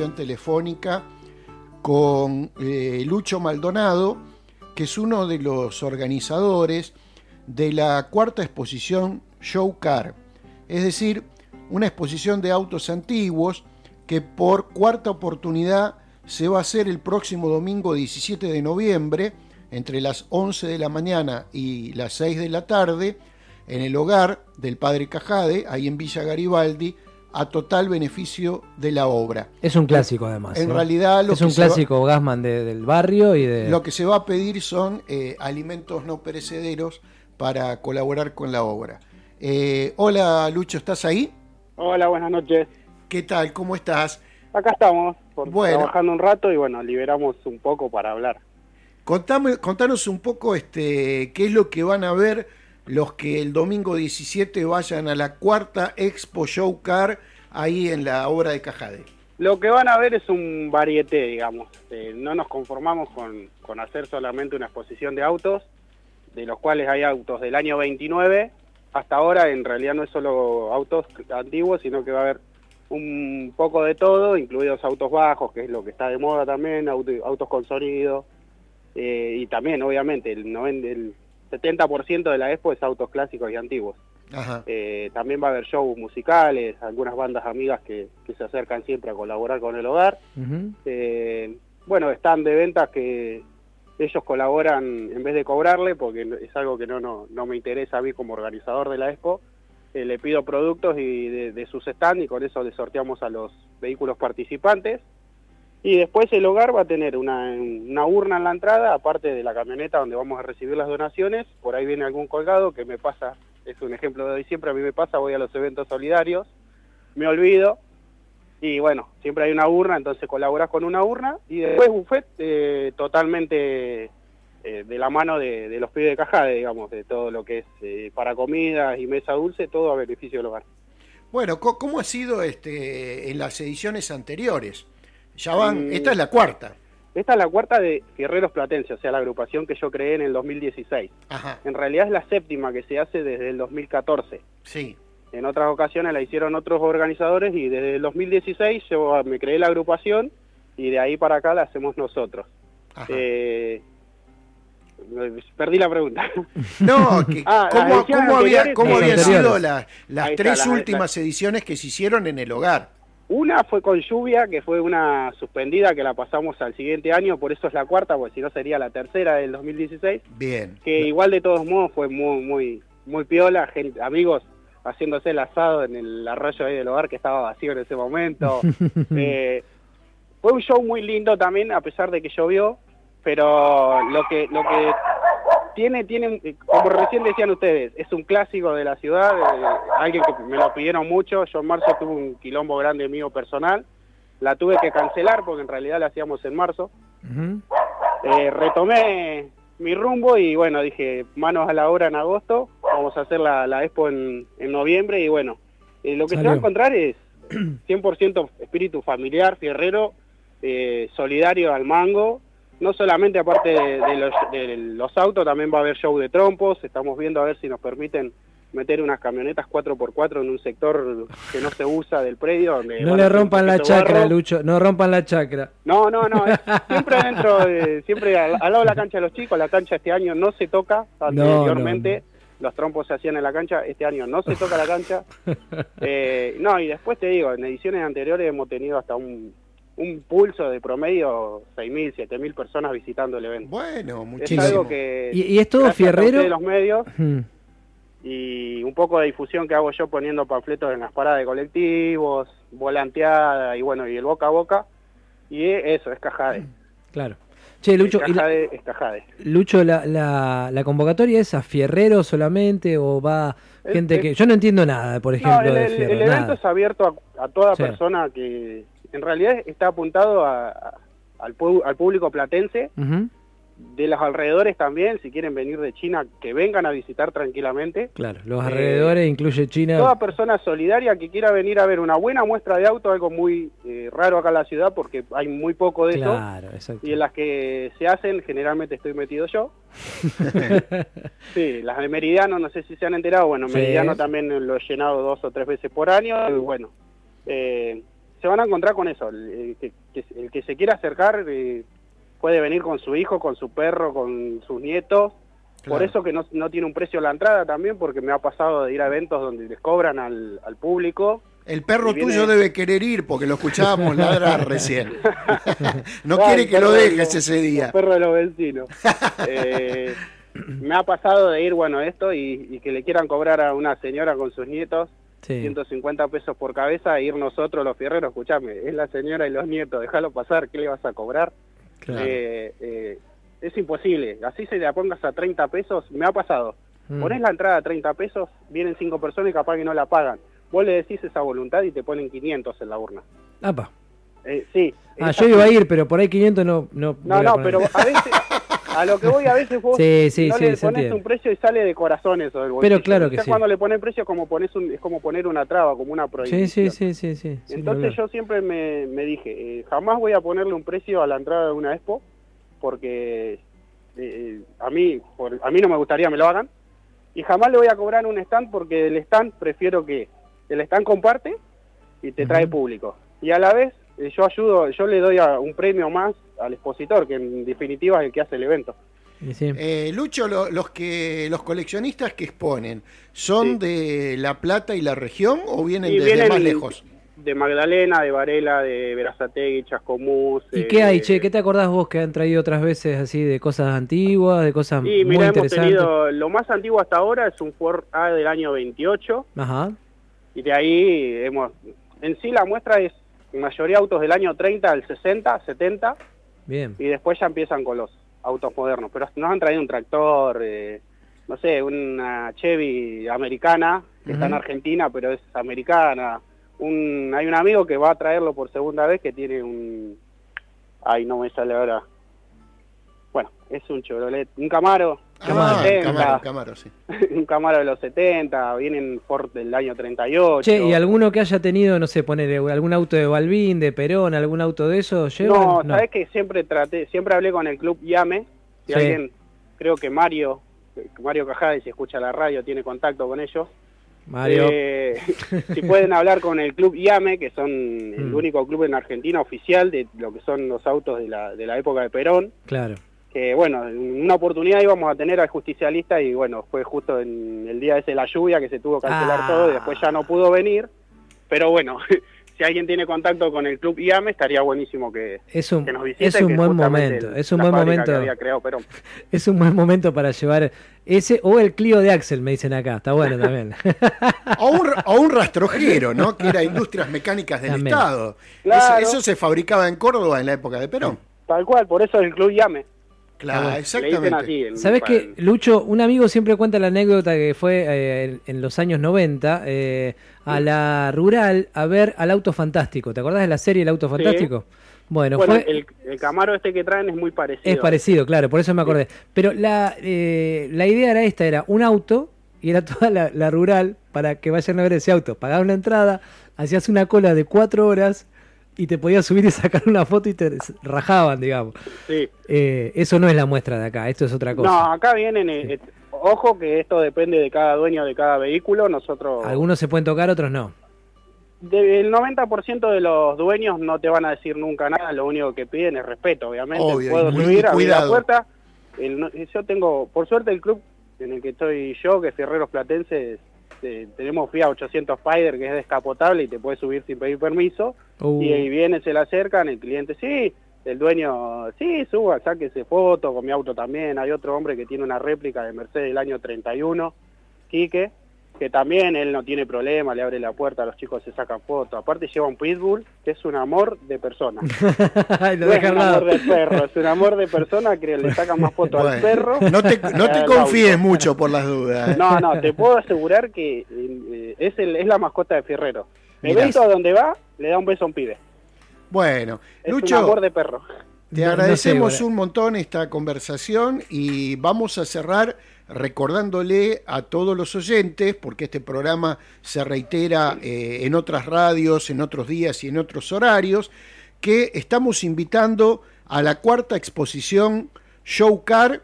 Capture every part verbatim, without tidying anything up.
comunicación telefónica con eh, Lucho Maldonado, que es uno de los organizadores de la cuarta exposición Show Car, es decir, una exposición de autos antiguos que por cuarta oportunidad se va a hacer el próximo domingo diecisiete de noviembre, entre las once de la mañana y las seis de la tarde, en el hogar del Padre Cajade, ahí en Villa Garibaldi, a total beneficio de la obra. Es un clásico además. En ¿eh? realidad lo es que un se clásico va, Gassman de, del barrio y de... Lo que se va a pedir son eh, alimentos no perecederos para colaborar con la obra. Eh, hola Lucho, ¿estás ahí? Hola, buenas noches. ¿Qué tal? ¿Cómo estás? Acá estamos, por, bueno, trabajando un rato y bueno, liberamos un poco para hablar. Contame, contanos un poco este, qué es lo que van a ver los que el domingo diecisiete vayan a la cuarta Expo Show Car ahí en la obra de Cajade. Lo que van a ver es un varieté, digamos. Eh, no nos conformamos con, con hacer solamente una exposición de autos, de los cuales hay autos del año veintinueve. Hasta ahora en realidad no es solo autos antiguos, sino que va a haber un poco de todo, incluidos autos bajos, que es lo que está de moda también, auto, autos con sonido, eh, y también obviamente el, noventa, el setenta por ciento de la expo es autos clásicos y antiguos. Ajá. Eh, también va a haber shows musicales, algunas bandas amigas que, que se acercan siempre a colaborar con el hogar. Uh-huh. eh, bueno, están de ventas que ellos colaboran en vez de cobrarle, porque es algo que no, no, no me interesa a mí como organizador de la expo. Eh, le pido productos y de, de sus stands y con eso le sorteamos a los vehículos participantes. Y después el hogar va a tener una, una urna en la entrada, aparte de la camioneta donde vamos a recibir las donaciones. Por ahí viene algún colgado que me pasa, es un ejemplo de hoy siempre, a mí me pasa, voy a los eventos solidarios, me olvido, y bueno, siempre hay una urna, entonces colaborás con una urna, y después buffet eh, totalmente eh, de la mano de, de los pibes de Cajade, digamos, de todo lo que es eh, para comidas y mesa dulce, todo a beneficio del hogar. Bueno, ¿cómo ha sido este en las ediciones anteriores? Ya van, mm, esta es la cuarta. Esta es la cuarta de Fierreros Platense, o sea, la agrupación que yo creé en el dos mil dieciséis. Ajá. En realidad es la séptima que se hace desde el dos mil catorce. Sí. En otras ocasiones la hicieron otros organizadores y desde el dos mil dieciséis yo me creé la agrupación y de ahí para acá la hacemos nosotros. Eh, perdí la pregunta. No, que, ah, ¿cómo, ¿cómo, había, cómo habían sido la, las Ahí tres está, la, últimas la, ediciones que se hicieron en el hogar? Una fue con lluvia, que fue una suspendida que la pasamos al siguiente año, por eso es la cuarta, porque si no sería la tercera del dos mil dieciséis. Bien. Que igual de todos modos fue muy muy muy piola, gente, amigos haciéndose el asado en el arroyo ahí del hogar que estaba vacío en ese momento. eh, fue un show muy lindo también, a pesar de que llovió, pero lo que lo que tiene, tiene como recién decían ustedes, es un clásico de la ciudad, eh, alguien que me lo pidieron mucho. Yo en marzo tuve un quilombo grande mío personal, la tuve que cancelar porque en realidad la hacíamos en marzo. Uh-huh. eh, retomé mi rumbo y bueno, dije, manos a la obra en agosto, vamos a hacer la, la expo en, en noviembre y bueno, eh, lo que Salió. se va a encontrar es cien por ciento espíritu familiar, fierrero, eh, solidario al mango. No solamente aparte de, de, los, de los autos, también va a haber show de trompos. Estamos viendo a ver si nos permiten meter unas camionetas cuatro por cuatro en un sector que no se usa del predio. Donde no le rompan la chacra, barro. Lucho, no rompan la chacra. No, no, no, es siempre dentro, de, siempre al, al lado de la cancha de los chicos. La cancha este año no se toca, anteriormente no, no. los trompos se hacían en la cancha, este año no se toca la cancha. eh, no, y después te digo, en ediciones anteriores hemos tenido hasta un... un pulso de promedio, seis mil, siete mil personas visitando el evento. Bueno, muchísimo. Es algo que, ¿Y, y es todo fierrero? De los medios, hmm. y un poco de difusión que hago yo poniendo panfletos en las paradas de colectivos, volanteada, y bueno, y el boca a boca, y eso, es Cajade. Claro. Che, Lucho, es Cajade, la, es Cajade. Lucho, la, la, la convocatoria es a fierreros solamente o va gente el, que... Yo no entiendo nada, por ejemplo, no, el, de fierro, el evento nada. es abierto a, a toda sí. persona que... En realidad está apuntado a, a, al, pu al público platense, uh-huh. de los alrededores también, si quieren venir de China, que vengan a visitar tranquilamente. Claro, los alrededores eh, incluye China. Toda persona solidaria que quiera venir a ver una buena muestra de auto, algo muy eh, raro acá en la ciudad porque hay muy poco de claro, eso. Exacto. Y en las que se hacen, generalmente estoy metido yo. Sí, las de Meridiano, no sé si se han enterado, bueno, sí. Meridiano también lo he llenado dos o tres veces por año, y bueno... Eh, se van a encontrar con eso. El, el, que, el que se quiera acercar eh, puede venir con su hijo, con su perro, con sus nietos. Claro. Por eso que no, no tiene un precio la entrada también, porque me ha pasado de ir a eventos donde les cobran al, al público. El perro viene... tuyo debe querer ir, porque lo escuchábamos ladrar recién. No claro, quiere que lo dejes ese día. El perro de los vecinos. eh, me ha pasado de ir, bueno, esto, y, y que le quieran cobrar a una señora con sus nietos sí. ciento cincuenta pesos por cabeza, e ir nosotros los fierreros, escuchame, es la señora y los nietos, déjalo pasar, ¿qué le vas a cobrar? Claro. Eh, eh, es imposible, así se la pongas a treinta pesos, me ha pasado. Mm. Ponés la entrada a treinta pesos, vienen cinco personas y capaz que no la pagan. Vos le decís esa voluntad y te ponen quinientos en la urna. Apa. Eh, sí. Ah, yo iba a ir, pero por ahí quinientos no... No, no, no pero a veces... A lo que voy, a veces vos sí, sí, no sí, le pones un precio y sale de corazón eso del bolsillo. Pero claro que sí. Cuando le pones precio como pones un, es como poner una traba, como una prohibición. Sí, sí, sí, sí, sí. Entonces yo siempre me, me dije, eh, jamás voy a ponerle un precio a la entrada de una expo, porque eh, a mí por, a mí no me gustaría que me lo hagan, y jamás le voy a cobrar un stand, porque el stand prefiero que el stand comparte y te trae uh-huh. público. Y a la vez eh, yo ayudo, yo le doy a un premio más al expositor, que en definitiva es el que hace el evento. Sí. Eh, Lucho, lo, los que los coleccionistas que exponen, ¿son sí. de La Plata y la región o vienen y desde vienen más lejos? De Magdalena, de Varela, de Berazategui, Chascomús. ¿Y eh, qué hay, che? ¿Qué te acordás vos que han traído otras veces así de cosas antiguas, de cosas sí, muy mirá, interesantes? Hemos tenido, lo más antiguo hasta ahora es un Ford A del año veintiocho. Ajá. Y de ahí hemos... En sí la muestra es mayoría autos del año treinta al sesenta, setenta. Bien. Y después ya empiezan con los autos modernos. Pero nos han traído un tractor, eh, no sé, una Chevy americana, que uh-huh. está en Argentina, pero es americana. Un, hay un amigo que va a traerlo por segunda vez, que tiene un... Ay, no me sale ahora. Bueno, es un Chevrolet, un Camaro. Ah, Camaro, Camaro, sí. Un Camaro de los setenta, vienen Ford del año treinta y ocho. Che, ¿y alguno que haya tenido, no sé, poner algún auto de Balbín, de Perón, algún auto de eso llevan? No, no, sabés que siempre traté, siempre hablé con el club Yame. Si sí. alguien, creo que Mario, Mario Cajade, si escucha la radio, tiene contacto con ellos. Mario. Eh, si pueden hablar con el club Yame, que son el mm. único club en Argentina oficial de lo que son los autos de la, de la época de Perón. Claro. Que bueno, en una oportunidad íbamos a tener al justicialista y bueno, fue justo en el día ese la lluvia que se tuvo que cancelar ah. todo y después ya no pudo venir, pero bueno, si alguien tiene contacto con el club I A M E estaría buenísimo que, es un, que nos visiten. Es un buen momento, el, es un buen momento. Había creado Perón. Es un buen momento para llevar ese o el Clio de Axel, me dicen acá, está bueno también. o, un, o un rastrojero, ¿no? Que era Industrias Mecánicas del también. Estado. Claro. Eso, eso se fabricaba en Córdoba en la época de Perón. Tal cual, por eso el club I A M E. Claro, ah, exactamente. Así, ¿Sabés qué, Lucho? Un amigo siempre cuenta la anécdota que fue eh, en, en los años noventa eh, a la rural a ver al Auto Fantástico. ¿Te acordás de la serie El Auto Fantástico? Sí. Bueno, bueno fue... el, el Camaro este que traen es muy parecido. Es parecido, claro, por eso me acordé. Sí. Pero la, eh, la idea era esta, era un auto y era toda la, la rural para que vayan a ver ese auto. Pagabas una entrada, hacías una cola de cuatro horas... y te podías subir y sacar una foto y te rajaban, digamos. Sí. Eh, eso no es la muestra de acá, esto es otra cosa. No, acá vienen, eh, sí. Ojo que esto depende de cada dueño de cada vehículo, nosotros... Algunos se pueden tocar, otros no. De, el noventa por ciento de los dueños no te van a decir nunca nada, lo único que piden es respeto, obviamente. Obvio, puedo muy, subir, abrir la cuidado. puerta. El, yo tengo, por suerte el club en el que estoy yo, que es Fierreros Platenses, eh, tenemos Fiat ochocientos Spider, que es descapotable y te puedes subir sin pedir permiso. Uh. Y ahí vienen, se le acercan, el cliente, sí, el dueño, sí, suba, sáquese foto, con mi auto también. Hay otro hombre que tiene una réplica de Mercedes del año treinta y uno, Quique, que también él no tiene problema, le abre la puerta, los chicos se sacan fotos. Aparte lleva un pitbull, que es un amor de persona. No es un amor de perro, es un amor de persona que le sacan más fotos bueno, al perro. No te, no te confíes auto. mucho por las dudas. No, no, te puedo asegurar que eh, es, el, es la mascota de Fierrero. Evento a donde va, le da un beso a un pibe. Bueno, es Lucho, un amor de perro. Te agradecemos no sé, un montón esta conversación y vamos a cerrar recordándole a todos los oyentes, porque este programa se reitera eh, en otras radios, en otros días y en otros horarios, que estamos invitando a la cuarta exposición Show Car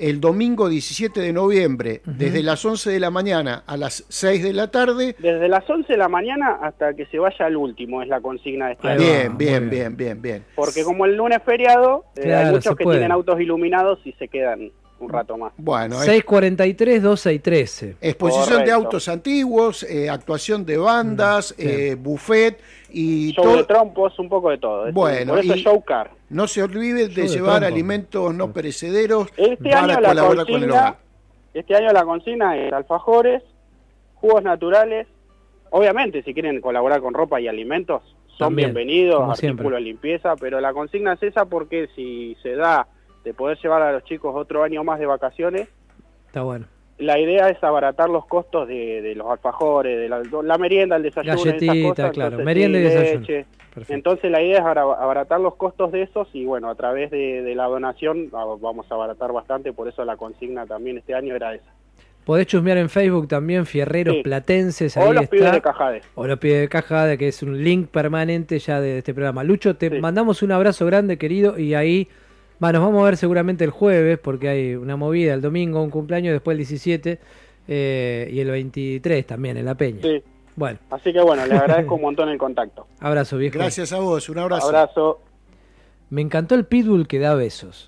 el domingo diecisiete de noviembre, Ujú. desde las once de la mañana a las seis de la tarde. Desde las once de la mañana hasta que se vaya al último es la consigna de este Ahí año. va, Bien, muy bien, bien. bien, bien, bien. Porque como el lunes es feriado, eh, Claro, hay muchos se que puede. tienen autos iluminados y se quedan un rato más. Bueno, es- seis cuarenta y tres, doce y trece. exposición de Correcto. autos antiguos, eh, actuación de bandas, Mm, sí. eh, buffet y Show todo. de trompos, un poco de todo. Es- Bueno, por eso y- es show car. No se olvide de Show de llevar trompo. alimentos no perecederos Este para año la colaborar con el consigna, hogar. este año la consigna es alfajores, jugos naturales. Obviamente, si quieren colaborar con ropa y alimentos, son También, bienvenidos, como artículos siempre. de limpieza, pero la consigna es esa porque si se da de poder llevar a los chicos otro año más de vacaciones, Está bueno. la idea es abaratar los costos de, de los alfajores, de la, la merienda, el desayuno, esas Galletita, cosas. claro, Entonces, merienda y sí, desayuno. leche. Perfecto. Entonces la idea es abara- abaratar los costos de esos y bueno, a través de, de la donación ah, vamos a abaratar bastante, por eso la consigna también este año era esa. Podés chusmear en Facebook también, Fierreros Sí. Platenses, ahí O los está. pibes de Cajade. O los pibes de Cajada, que es un link permanente ya de este programa. Lucho, te Sí. mandamos un abrazo grande, querido, y ahí va, nos vamos a ver seguramente el jueves, porque hay una movida el domingo, un cumpleaños, después el diecisiete eh, y el veintitrés también en La Peña. Sí. Bueno, Así que bueno, les agradezco un montón el contacto. abrazo, viejo. Gracias a vos, un abrazo. Abrazo. Me encantó el Pitbull que da besos.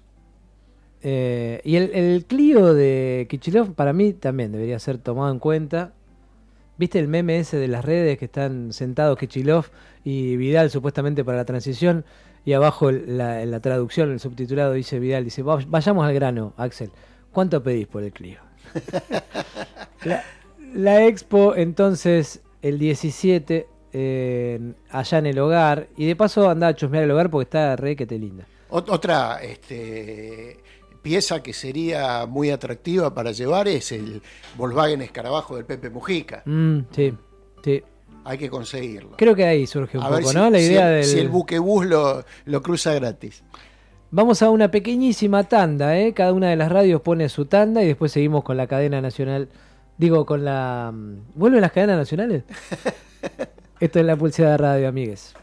Eh, y el, el Clio de Kicillof para mí también debería ser tomado en cuenta. ¿Viste el meme ese de las redes que están sentados Kicillof y Vidal supuestamente para la transición? Y abajo el- la, en la traducción, el subtitulado dice Vidal, dice, "Va- vayamos al grano, Axel. ¿Cuánto pedís por el Clio?" la, la expo entonces el diecisiete eh, allá en el hogar. Y de paso anda a chusmear el hogar porque está re que te linda. Ot- Otra este, pieza que sería muy atractiva para llevar es el Volkswagen Escarabajo del Pepe Mujica. Mm, sí, sí. Hay que conseguirlo. Creo que ahí surge un A ver poco, si, ¿no? La si idea el, del... si el buquebús lo, lo cruza gratis. Vamos a una pequeñísima tanda, ¿eh? Cada una de las radios pone su tanda y después seguimos con la cadena nacional. Digo, con la... ¿Vuelven las cadenas nacionales? Esto es La Pulseada Radio, amigues.